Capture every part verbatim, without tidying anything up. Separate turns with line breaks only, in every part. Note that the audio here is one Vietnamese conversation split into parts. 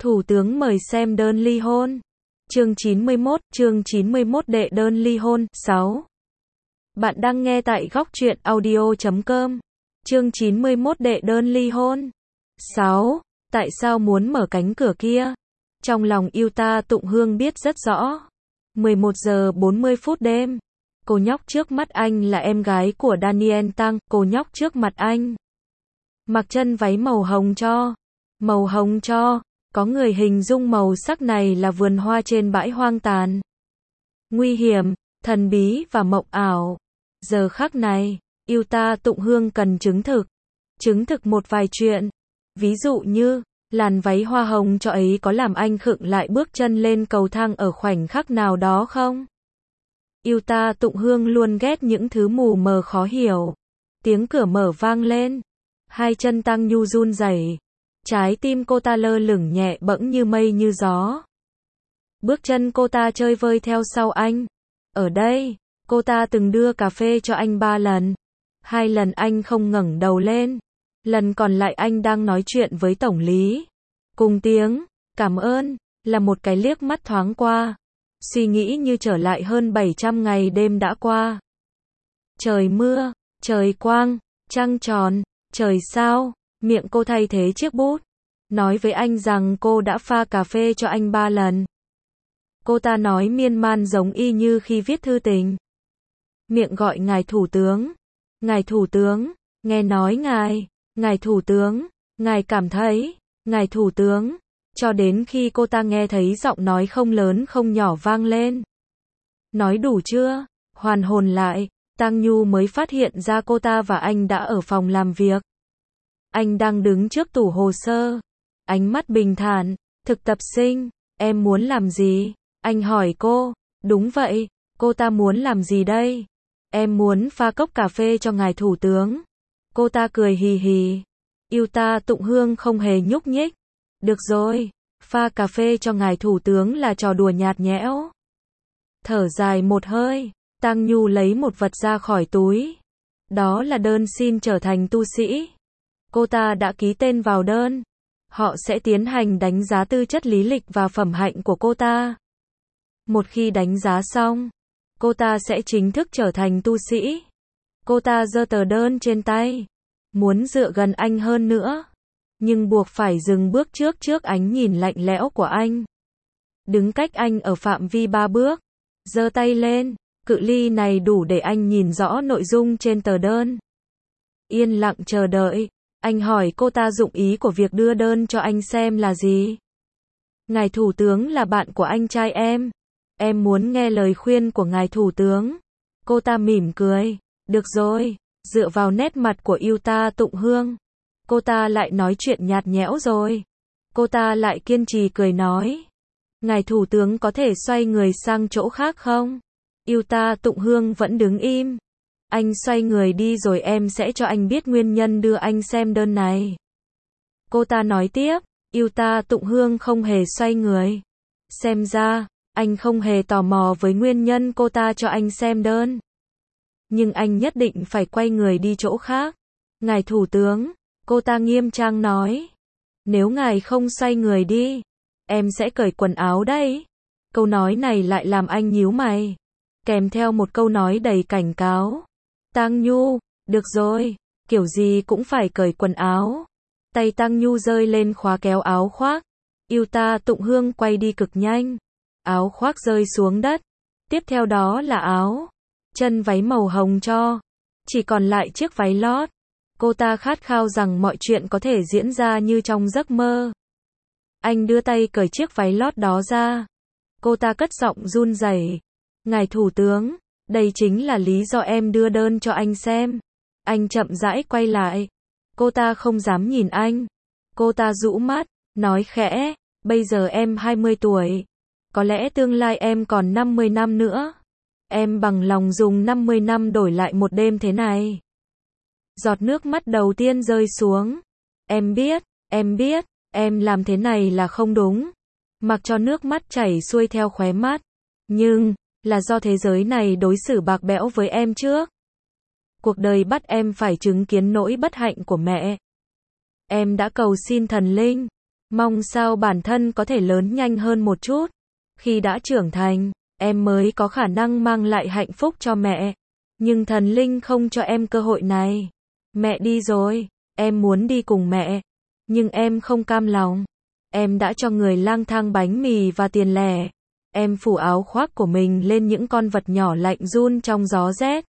Thủ tướng mời xem đơn ly hôn. Chương chín mươi mốt, chương chín mươi mốt đệ đơn ly hôn. sáu. Bạn đang nghe tại góc truyện audio chấm com. Chương chín mươi mốt đệ đơn ly hôn. sáu. Tại sao muốn mở cánh cửa kia? Trong lòng yêu ta Tụng Hương biết rất rõ. mười một giờ bốn mươi phút đêm. Cô nhóc trước mắt anh là em gái của Daniel Tăng, cô nhóc trước mặt anh. Mặc chân váy màu hồng cho. Màu hồng cho. Có người hình dung màu sắc này là vườn hoa trên bãi hoang tàn. Nguy hiểm, thần bí và mộng ảo. Giờ khắc này, yêu ta Tụng Hương cần chứng thực. Chứng thực một vài chuyện. Ví dụ như, làn váy hoa hồng cho ấy có làm anh khựng lại bước chân lên cầu thang ở khoảnh khắc nào đó không? Yêu ta Tụng Hương luôn ghét những thứ mù mờ khó hiểu. Tiếng cửa mở vang lên. Hai chân Tăng Nhu run rẩy. Trái tim cô ta lơ lửng nhẹ bẫng như mây như gió. Bước chân cô ta chơi vơi theo sau anh. Ở đây, cô ta từng đưa cà phê cho anh ba lần. Hai lần anh không ngẩng đầu lên. Lần còn lại anh đang nói chuyện với tổng lý. Cùng tiếng, cảm ơn, là một cái liếc mắt thoáng qua. Suy nghĩ như trở lại hơn bảy trăm ngày đêm đã qua. Trời mưa, trời quang, trăng tròn, trời sao. Miệng cô thay thế chiếc bút. Nói với anh rằng cô đã pha cà phê cho anh ba lần. Cô ta nói miên man giống y như khi viết thư tình. Miệng gọi ngài thủ tướng. Ngài thủ tướng, nghe nói ngài, ngài thủ tướng, ngài cảm thấy, ngài thủ tướng. Cho đến khi cô ta nghe thấy giọng nói không lớn không nhỏ vang lên. Nói đủ chưa? Hoàn hồn lại, Tăng Nhu mới phát hiện ra cô ta và anh đã ở phòng làm việc. Anh đang đứng trước tủ hồ sơ. Ánh mắt bình thản. Thực tập sinh, em muốn làm gì? Anh hỏi cô. Đúng vậy, cô ta muốn làm gì đây? Em muốn pha cốc cà phê cho ngài thủ tướng. Cô ta cười hì hì. Yêu ta Tụng Hương không hề nhúc nhích. Được rồi, pha cà phê cho ngài thủ tướng là trò đùa nhạt nhẽo. Thở dài một hơi, Tăng Nhu lấy một vật ra khỏi túi. Đó là đơn xin trở thành tu sĩ. Cô ta đã ký tên vào đơn. Họ sẽ tiến hành đánh giá tư chất lý lịch và phẩm hạnh của cô ta. Một khi đánh giá xong, cô ta sẽ chính thức trở thành tu sĩ. Cô ta giơ tờ đơn trên tay. Muốn dựa gần anh hơn nữa. Nhưng buộc phải dừng bước trước trước ánh nhìn lạnh lẽo của anh. Đứng cách anh ở phạm vi ba bước. Giơ tay lên. Cự ly này đủ để anh nhìn rõ nội dung trên tờ đơn. Yên lặng chờ đợi. Anh hỏi cô ta dụng ý của việc đưa đơn cho anh xem là gì. Ngài thủ tướng là bạn của anh trai em. Em muốn nghe lời khuyên của ngài thủ tướng. Cô ta mỉm cười. Được rồi, dựa vào nét mặt của yêu ta Tụng Hương. Cô ta lại nói chuyện nhạt nhẽo rồi. Cô ta lại kiên trì cười nói. Ngài thủ tướng có thể xoay người sang chỗ khác không? Yêu ta Tụng Hương vẫn đứng im. Anh xoay người đi rồi em sẽ cho anh biết nguyên nhân đưa anh xem đơn này. Cô ta nói tiếp, yêu ta Tụng Hương không hề xoay người. Xem ra, anh không hề tò mò với nguyên nhân cô ta cho anh xem đơn. Nhưng anh nhất định phải quay người đi chỗ khác. Ngài thủ tướng, cô ta nghiêm trang nói. Nếu ngài không xoay người đi, em sẽ cởi quần áo đấy. Câu nói này lại làm anh nhíu mày. Kèm theo một câu nói đầy cảnh cáo. Tăng Nhu, được rồi, kiểu gì cũng phải cởi quần áo. Tay Tăng Nhu rơi lên khóa kéo áo khoác. Yêu ta Tụng Hương quay đi cực nhanh. Áo khoác rơi xuống đất. Tiếp theo đó là áo. Chân váy màu hồng cho. Chỉ còn lại chiếc váy lót. Cô ta khát khao rằng mọi chuyện có thể diễn ra như trong giấc mơ. Anh đưa tay cởi chiếc váy lót đó ra. Cô ta cất giọng run rẩy. Ngài thủ tướng. Đây chính là lý do em đưa đơn cho anh xem. Anh chậm rãi quay lại. Cô ta không dám nhìn anh. Cô ta rũ mắt, nói khẽ, bây giờ em hai mươi tuổi. Có lẽ tương lai em còn năm mươi năm nữa. Em bằng lòng dùng năm mươi năm đổi lại một đêm thế này. Giọt nước mắt đầu tiên rơi xuống. Em biết, em biết, em làm thế này là không đúng. Mặc cho nước mắt chảy xuôi theo khóe mắt. Nhưng, là do thế giới này đối xử bạc bẽo với em trước. Cuộc đời bắt em phải chứng kiến nỗi bất hạnh của mẹ. Em đã cầu xin thần linh, Mong sao bản thân có thể lớn nhanh hơn một chút. Khi đã trưởng thành, em mới có khả năng mang lại hạnh phúc cho mẹ. Nhưng thần linh không cho em cơ hội này. Mẹ đi rồi, em muốn đi cùng mẹ. Nhưng em không cam lòng. Em đã cho người lang thang bánh mì và tiền lẻ. Em phủ áo khoác của mình lên những con vật nhỏ lạnh run trong gió rét.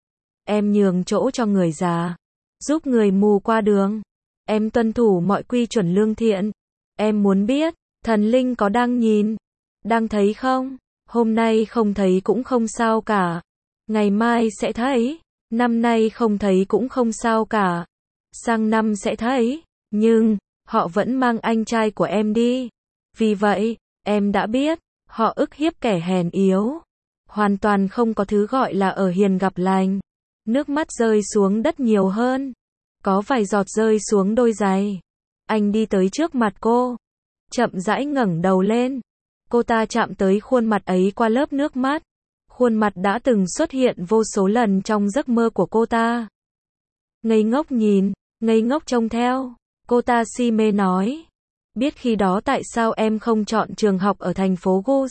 Em nhường chỗ cho người già, giúp người mù qua đường. Em tuân thủ mọi quy chuẩn lương thiện. Em muốn biết, thần linh có đang nhìn, đang thấy không? Hôm nay không thấy cũng không sao cả. Ngày mai sẽ thấy. Năm nay không thấy cũng không sao cả. Sang năm sẽ thấy. Nhưng, họ vẫn mang anh trai của em đi. Vì vậy, em đã biết, họ ức hiếp kẻ hèn yếu. Hoàn toàn không có thứ gọi là ở hiền gặp lành. Nước mắt rơi xuống đất nhiều hơn. Có vài giọt rơi xuống đôi giày. Anh đi tới trước mặt cô. Chậm rãi ngẩng đầu lên. Cô ta chạm tới khuôn mặt ấy qua lớp nước mắt. Khuôn mặt đã từng xuất hiện vô số lần trong giấc mơ của cô ta. Ngây ngốc nhìn, ngây ngốc trông theo. Cô ta si mê nói. Biết khi đó tại sao em không chọn trường học ở thành phố Gus,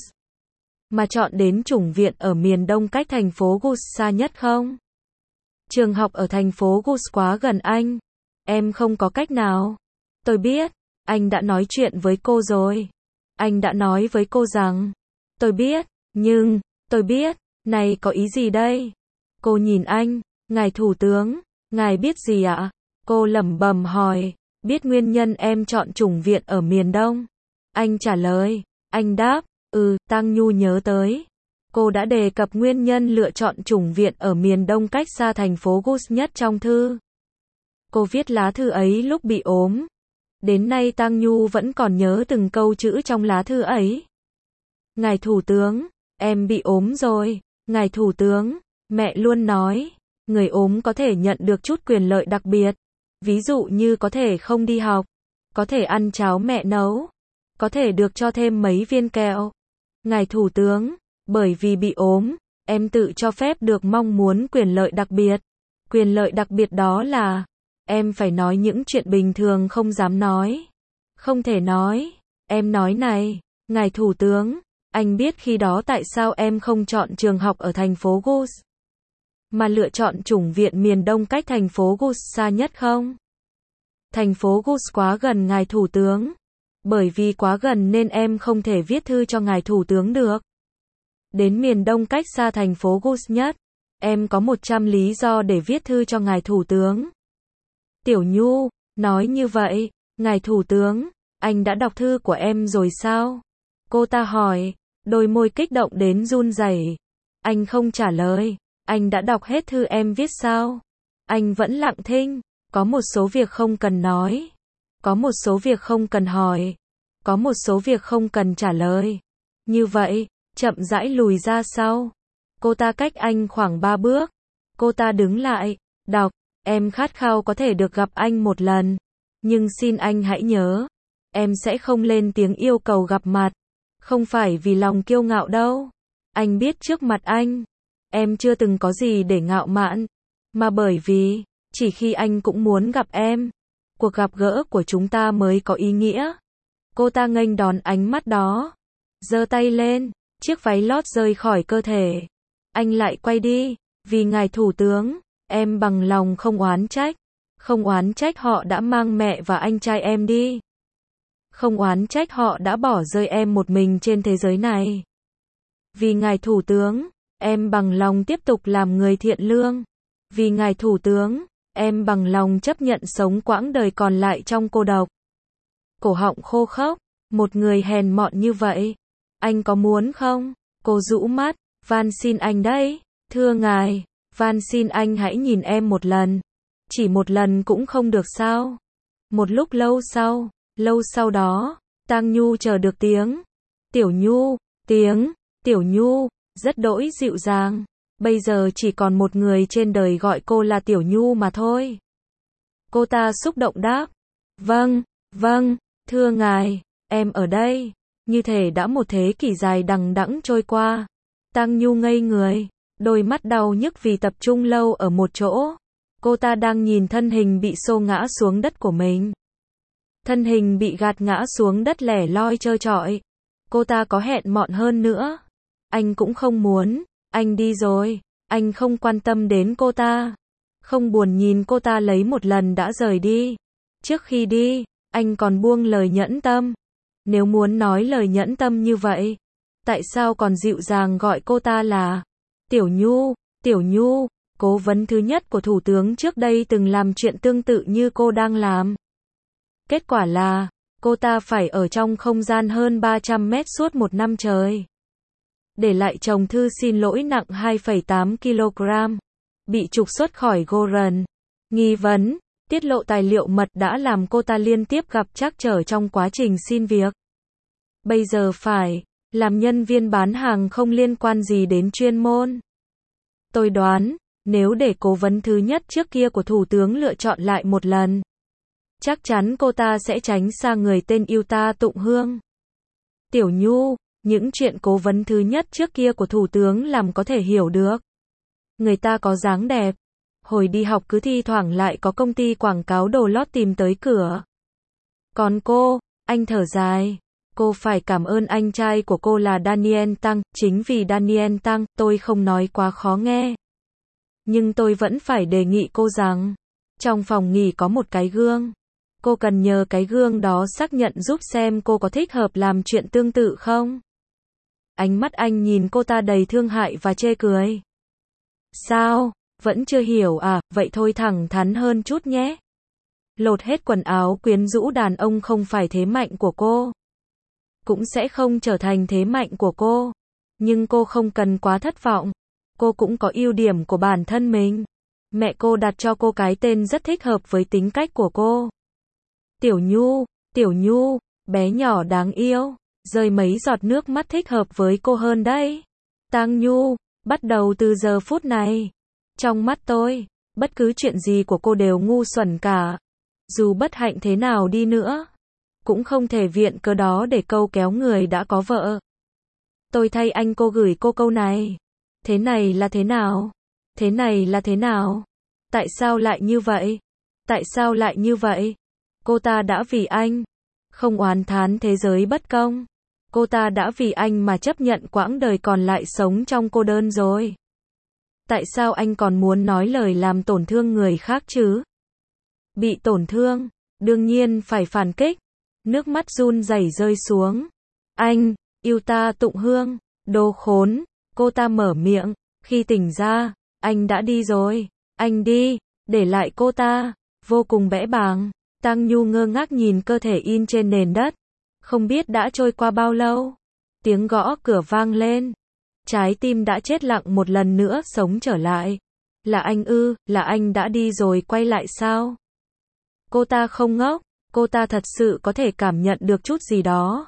mà chọn đến chủng viện ở miền đông cách thành phố Gus xa nhất không? Trường học ở thành phố Gus quá gần anh. Em không có cách nào. Tôi biết, anh đã nói chuyện với cô rồi. Anh đã nói với cô rằng, tôi biết, nhưng, tôi biết, này có ý gì đây? Cô nhìn anh, ngài thủ tướng, ngài biết gì ạ? Cô lẩm bẩm hỏi, biết nguyên nhân em chọn chủng viện ở miền Đông. Anh trả lời, anh đáp, ừ, Tang Nhu nhớ tới. Cô đã đề cập nguyên nhân lựa chọn chủng viện ở miền Đông cách xa thành phố Gus nhất trong thư. Cô viết lá thư ấy lúc bị ốm. Đến nay Tang Nhu vẫn còn nhớ từng câu chữ trong lá thư ấy. Ngài thủ tướng, em bị ốm rồi. Ngài thủ tướng, mẹ luôn nói, người ốm có thể nhận được chút quyền lợi đặc biệt. Ví dụ như có thể không đi học, có thể ăn cháo mẹ nấu, có thể được cho thêm mấy viên kẹo. Ngài thủ tướng, bởi vì bị ốm, em tự cho phép được mong muốn quyền lợi đặc biệt. Quyền lợi đặc biệt đó là, em phải nói những chuyện bình thường không dám nói. Không thể nói. Em nói này, ngài thủ tướng, anh biết khi đó tại sao em không chọn trường học ở thành phố Gus, mà lựa chọn chủng viện miền Đông cách thành phố Gus xa nhất không? Thành phố Gus quá gần ngài thủ tướng. Bởi vì quá gần nên em không thể viết thư cho ngài thủ tướng được. Đến miền Đông cách xa thành phố Gus nhất, em có một trăm lý do để viết thư cho ngài thủ tướng. Tiểu Nhu, nói như vậy, ngài thủ tướng, anh đã đọc thư của em rồi sao? Cô ta hỏi, đôi môi kích động đến run rẩy. Anh không trả lời, anh đã đọc hết thư em viết sao? Anh vẫn lặng thinh, có một số việc không cần nói, có một số việc không cần hỏi, có một số việc không cần trả lời. Như vậy, chậm rãi lùi ra sau. Cô ta cách anh khoảng ba bước. Cô ta đứng lại, đọc, em khát khao có thể được gặp anh một lần. Nhưng xin anh hãy nhớ, em sẽ không lên tiếng yêu cầu gặp mặt. Không phải vì lòng kiêu ngạo đâu. Anh biết trước mặt anh, em chưa từng có gì để ngạo mạn. Mà bởi vì, chỉ khi anh cũng muốn gặp em, cuộc gặp gỡ của chúng ta mới có ý nghĩa. Cô ta nghênh đón ánh mắt đó. Giơ tay lên, chiếc váy lót rơi khỏi cơ thể. Anh lại quay đi, vì ngài thủ tướng, em bằng lòng không oán trách. Không oán trách họ đã mang mẹ và anh trai em đi. Không oán trách họ đã bỏ rơi em một mình trên thế giới này. Vì ngài thủ tướng, em bằng lòng tiếp tục làm người thiện lương. Vì ngài thủ tướng, em bằng lòng chấp nhận sống quãng đời còn lại trong cô độc. Cổ họng khô khốc, một người hèn mọn như vậy. Anh có muốn không? Cô rũ mắt, van xin anh đấy. Thưa ngài, van xin anh hãy nhìn em một lần. Chỉ một lần cũng không được sao? Một lúc lâu sau, lâu sau đó, Tang Nhu chờ được tiếng. Tiểu Nhu, tiếng, Tiểu Nhu, rất đỗi dịu dàng. Bây giờ chỉ còn một người trên đời gọi cô là Tiểu Nhu mà thôi. Cô ta xúc động đáp. Vâng, vâng, thưa ngài, em ở đây. Như thể đã một thế kỷ dài đằng đẵng trôi qua. Tang Nhu ngây người, đôi mắt đau nhức vì tập trung lâu ở một chỗ. Cô ta đang nhìn thân hình bị xô ngã xuống đất của mình. Thân hình bị gạt ngã xuống đất lẻ loi trơ trọi. Cô ta có hẹn mọn hơn nữa. Anh cũng không muốn. Anh đi rồi. Anh không quan tâm đến cô ta. Không buồn nhìn cô ta lấy một lần đã rời đi. Trước khi đi, anh còn buông lời nhẫn tâm. Nếu muốn nói lời nhẫn tâm như vậy, tại sao còn dịu dàng gọi cô ta là Tiểu Nhu? Tiểu Nhu, cố vấn thứ nhất của Thủ tướng trước đây từng làm chuyện tương tự như cô đang làm. Kết quả là, cô ta phải ở trong không gian hơn ba trăm mét suốt một năm trời. Để lại chồng thư xin lỗi nặng hai phẩy tám ki lô gam. Bị trục xuất khỏi Goran. Nghi vấn, tiết lộ tài liệu mật đã làm cô ta liên tiếp gặp trắc trở trong quá trình xin việc. Bây giờ phải làm nhân viên bán hàng không liên quan gì đến chuyên môn. Tôi đoán, nếu để cố vấn thứ nhất trước kia của Thủ tướng lựa chọn lại một lần, chắc chắn cô ta sẽ tránh xa người tên Yuta Tụng Hương. Tiểu Nhu, những chuyện cố vấn thứ nhất trước kia của Thủ tướng làm có thể hiểu được. Người ta có dáng đẹp. Hồi đi học cứ thi thoảng lại có công ty quảng cáo đồ lót tìm tới cửa. Còn cô, anh thở dài. Cô phải cảm ơn anh trai của cô là Daniel Tăng, chính vì Daniel Tăng, tôi không nói quá khó nghe. Nhưng tôi vẫn phải đề nghị cô rằng, trong phòng nghỉ có một cái gương. Cô cần nhờ cái gương đó xác nhận giúp xem cô có thích hợp làm chuyện tương tự không. Ánh mắt anh nhìn cô ta đầy thương hại và chê cười. Sao, vẫn chưa hiểu à, vậy thôi thẳng thắn hơn chút nhé. Lột hết quần áo quyến rũ đàn ông không phải thế mạnh của cô. Cũng sẽ không trở thành thế mạnh của cô. Nhưng cô không cần quá thất vọng. Cô cũng có ưu điểm của bản thân mình. Mẹ cô đặt cho cô cái tên rất thích hợp với tính cách của cô. Tiểu Nhu, Tiểu Nhu, bé nhỏ đáng yêu. Rơi mấy giọt nước mắt thích hợp với cô hơn đấy. Tang Nhu, bắt đầu từ giờ phút này. Trong mắt tôi, bất cứ chuyện gì của cô đều ngu xuẩn cả. Dù bất hạnh thế nào đi nữa, cũng không thể viện cớ đó để câu kéo người đã có vợ. Tôi thay anh cô gửi cô câu này. Thế này là thế nào? Thế này là thế nào? Tại sao lại như vậy? Tại sao lại như vậy? Cô ta đã vì anh không oán thán thế giới bất công. Cô ta đã vì anh mà chấp nhận quãng đời còn lại sống trong cô đơn rồi. Tại sao anh còn muốn nói lời làm tổn thương người khác chứ? Bị tổn thương, đương nhiên phải phản kích. Nước mắt run rẩy rơi xuống. Anh, Yuta Tụng Hương, đồ khốn. Cô ta mở miệng. Khi tỉnh ra, anh đã đi rồi. Anh đi, để lại cô ta. Vô cùng bẽ bàng. Tang Nhu ngơ ngác nhìn cơ thể in trên nền đất. Không biết đã trôi qua bao lâu. Tiếng gõ cửa vang lên. Trái tim đã chết lặng một lần nữa sống trở lại. Là anh ư, là anh đã đi rồi quay lại sao? Cô ta không ngốc. Cô ta thật sự có thể cảm nhận được chút gì đó.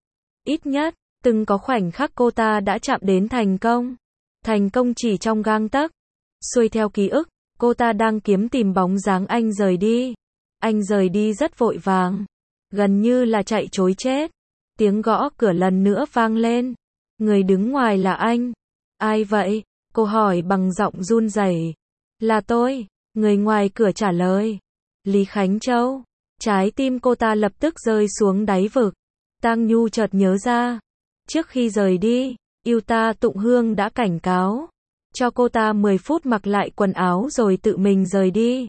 Ít nhất, từng có khoảnh khắc cô ta đã chạm đến thành công. Thành công chỉ trong gang tấc. Xuôi theo ký ức, cô ta đang kiếm tìm bóng dáng anh rời đi. Anh rời đi rất vội vàng. Gần như là chạy trối chết. Tiếng gõ cửa lần nữa vang lên. Người đứng ngoài là anh. Ai vậy? Cô hỏi bằng giọng run rẩy. Là tôi. Người ngoài cửa trả lời. Lý Khánh Châu. Trái tim cô ta lập tức rơi xuống đáy vực. Tang Nhu chợt nhớ ra. Trước khi rời đi, Yuta Tụng Hương đã cảnh cáo. Cho cô ta mười phút mặc lại quần áo rồi tự mình rời đi.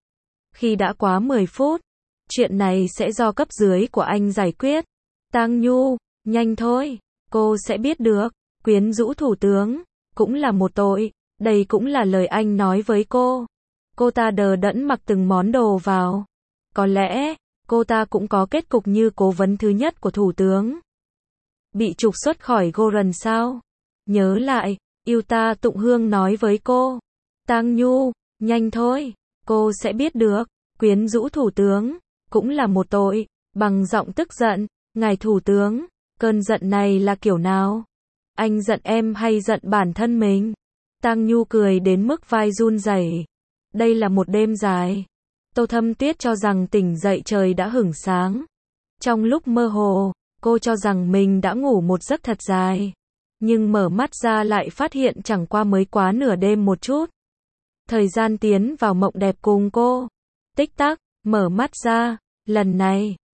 Khi đã quá mười phút, chuyện này sẽ do cấp dưới của anh giải quyết. Tang Nhu, nhanh thôi, cô sẽ biết được. Quyến rũ thủ tướng, cũng là một tội. Đây cũng là lời anh nói với cô. Cô ta đờ đẫn mặc từng món đồ vào. Có lẽ, cô ta cũng có kết cục như cố vấn thứ nhất của thủ tướng. Bị trục xuất khỏi Goran sao? Nhớ lại, Yuta Tụng Hương nói với cô. Tang Nhu, nhanh thôi, cô sẽ biết được. Quyến rũ thủ tướng, cũng là một tội. Bằng giọng tức giận, ngài thủ tướng, cơn giận này là kiểu nào? Anh giận em hay giận bản thân mình? Tang Nhu cười đến mức vai run rẩy. Đây là một đêm dài. Tô Thâm Tuyết cho rằng tỉnh dậy trời đã hửng sáng. Trong lúc mơ hồ, cô cho rằng mình đã ngủ một giấc thật dài. Nhưng mở mắt ra lại phát hiện chẳng qua mới quá nửa đêm một chút. Thời gian tiến vào mộng đẹp cùng cô. Tích tắc, mở mắt ra. Lần này,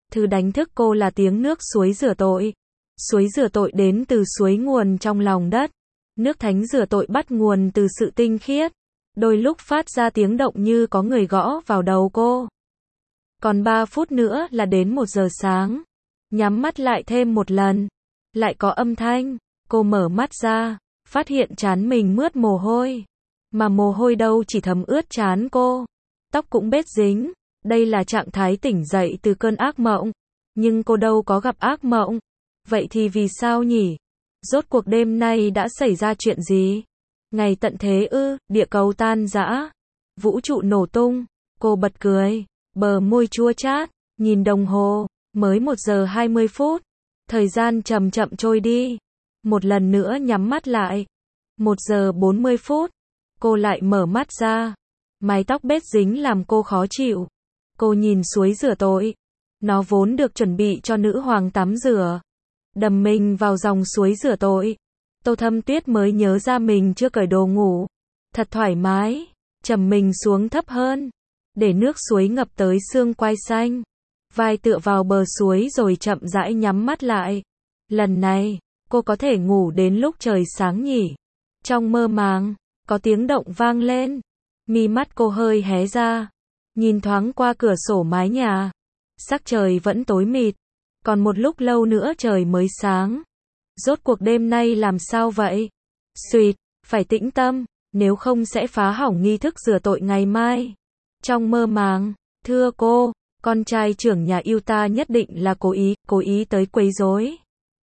Thứ đánh thức cô là tiếng nước suối rửa tội. Suối rửa tội đến từ suối nguồn trong lòng đất. Nước thánh rửa tội bắt nguồn từ sự tinh khiết. Đôi lúc phát ra tiếng động như có người gõ vào đầu cô. Còn ba phút nữa là đến một giờ sáng. Nhắm mắt lại thêm một lần. Lại có âm thanh. Cô mở mắt ra, phát hiện trán mình mướt mồ hôi. Mà mồ hôi đâu chỉ thấm ướt trán cô. Tóc cũng bết dính. Đây là trạng thái tỉnh dậy từ cơn ác mộng. Nhưng cô đâu có gặp ác mộng. Vậy thì vì sao nhỉ? Rốt cuộc đêm nay đã xảy ra chuyện gì? Ngày tận thế ư, địa cầu tan rã, vũ trụ nổ tung. Cô bật cười, bờ môi chua chát, nhìn đồng hồ, mới một giờ hai mươi phút. Thời gian chậm chậm trôi đi. Một lần nữa nhắm mắt lại. Một giờ bốn mươi phút. Cô lại mở mắt ra. Mái tóc bết dính làm cô khó chịu. Cô nhìn suối rửa tội. Nó vốn được chuẩn bị cho nữ hoàng tắm rửa. Đầm mình vào dòng suối rửa tội. Tô Thâm Tuyết mới nhớ ra mình chưa cởi đồ ngủ. Thật thoải mái. Trầm mình xuống thấp hơn. Để nước suối ngập tới xương quai xanh. Vai tựa vào bờ suối rồi chậm rãi nhắm mắt lại. Lần này, cô có thể ngủ đến lúc trời sáng nhỉ? Trong mơ màng, có tiếng động vang lên. Mi mắt cô hơi hé ra. Nhìn thoáng qua cửa sổ mái nhà. Sắc trời vẫn tối mịt. Còn một lúc lâu nữa trời mới sáng. Rốt cuộc đêm nay làm sao vậy? Xuyệt, phải tĩnh tâm, nếu không sẽ phá hỏng nghi thức rửa tội ngày mai. Trong mơ màng, thưa cô, con trai trưởng nhà Utah nhất định là cố ý, cố ý tới quấy rối.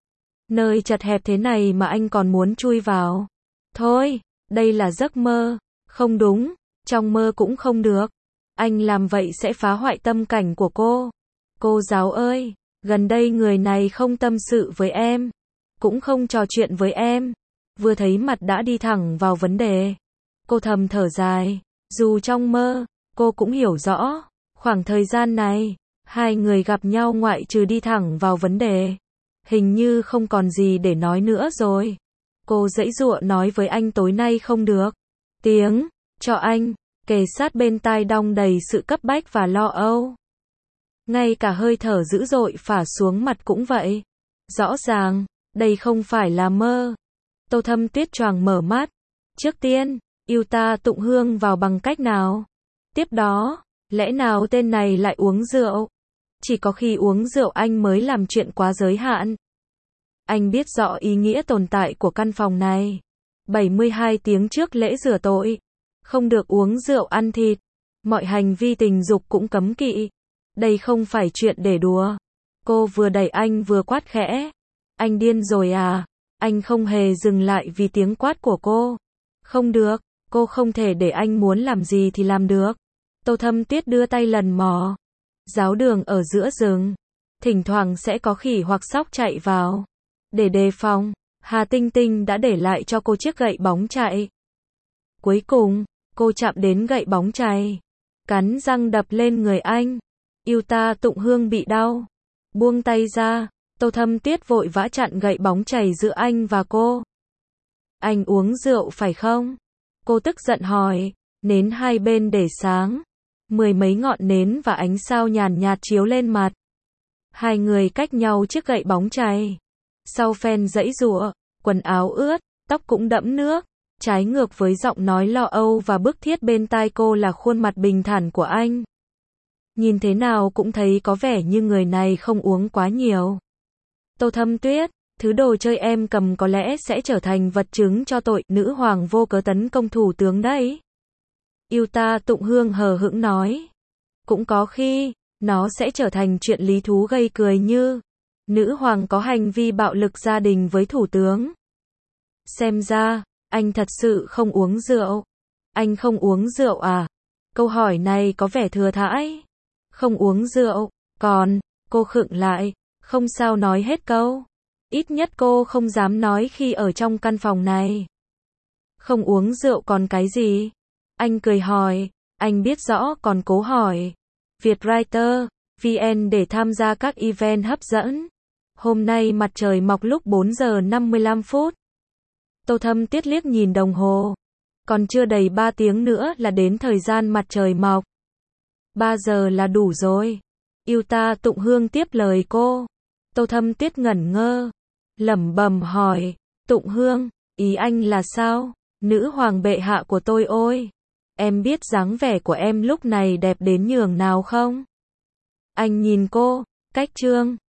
Nơi chật hẹp thế này mà anh còn muốn chui vào. Thôi, đây là giấc mơ. Không đúng, trong mơ cũng không được. Anh làm vậy sẽ phá hoại tâm cảnh của cô. Cô giáo ơi, gần đây người này không tâm sự với em. Cũng không trò chuyện với em. Vừa thấy mặt đã đi thẳng vào vấn đề. Cô thầm thở dài. Dù trong mơ, cô cũng hiểu rõ. Khoảng thời gian này, hai người gặp nhau ngoại trừ đi thẳng vào vấn đề. Hình như không còn gì để nói nữa rồi. Cô giãy giụa nói với anh tối nay không được. Tiếng, cho anh, kề sát bên tai đong đầy sự cấp bách và lo âu. Ngay cả hơi thở dữ dội phả xuống mặt cũng vậy. Rõ ràng, đây không phải là mơ. Tô Thâm Tuyết choàng mở mắt. Trước tiên, Utah tụng hương vào bằng cách nào? Tiếp đó, lẽ nào tên này lại uống rượu? Chỉ có khi uống rượu anh mới làm chuyện quá giới hạn. Anh biết rõ ý nghĩa tồn tại của căn phòng này. bảy mươi hai tiếng trước lễ rửa tội. Không được uống rượu ăn thịt. Mọi hành vi tình dục cũng cấm kỵ. Đây không phải chuyện để đùa. Cô vừa đẩy anh vừa quát khẽ. Anh điên rồi à? Anh không hề dừng lại vì tiếng quát của cô. Không được, cô không thể để anh muốn làm gì thì làm được. Tô Thâm Tuyết đưa tay lần mò. Giáo đường ở giữa rừng. Thỉnh thoảng sẽ có khỉ hoặc sóc chạy vào. Để đề phòng, Hà Tinh Tinh đã để lại cho cô chiếc gậy bóng chày. Cuối cùng, cô chạm đến gậy bóng chày. Cắn răng đập lên người anh. Utah tụng hương bị đau. Buông tay ra. Tô Thâm Tuyết vội vã chặn gậy bóng chày giữa anh và cô. Anh uống rượu phải không? Cô tức giận hỏi. Nến hai bên để sáng. Mười mấy ngọn nến và ánh sao nhàn nhạt chiếu lên mặt. Hai người cách nhau chiếc gậy bóng chày. Sau phen giãy giụa, quần áo ướt, tóc cũng đẫm nước. Trái ngược với giọng nói lo âu và bức thiết bên tai cô là khuôn mặt bình thản của anh. Nhìn thế nào cũng thấy có vẻ như người này không uống quá nhiều. Tô Thâm Tuyết, thứ đồ chơi em cầm có lẽ sẽ trở thành vật chứng cho tội nữ hoàng vô cớ tấn công thủ tướng đấy. Utah tụng hương hờ hững nói. Cũng có khi, nó sẽ trở thành chuyện lý thú gây cười như nữ hoàng có hành vi bạo lực gia đình với thủ tướng. Xem ra, anh thật sự không uống rượu. Anh không uống rượu à? Câu hỏi này có vẻ thừa thãi. Không uống rượu, còn, cô khựng lại, không sao nói hết câu. Ít nhất cô không dám nói khi ở trong căn phòng này. Không uống rượu còn cái gì? Anh cười hỏi, anh biết rõ còn cố hỏi. Vietwriter, vê en để tham gia các event hấp dẫn. Hôm nay mặt trời mọc lúc bốn giờ năm mươi lăm phút. Tô Thâm Tuyết liếc nhìn đồng hồ. Còn chưa đầy ba tiếng nữa là đến thời gian mặt trời mọc. ba giờ là đủ rồi. Yêu ta Tụng Hương tiếp lời cô. Tô Thâm Tuyết ngẩn ngơ, lẩm bẩm hỏi, Tụng Hương, ý anh là sao? Nữ hoàng bệ hạ của tôi ôi, em biết dáng vẻ của em lúc này đẹp đến nhường nào không? Anh nhìn cô, cách trương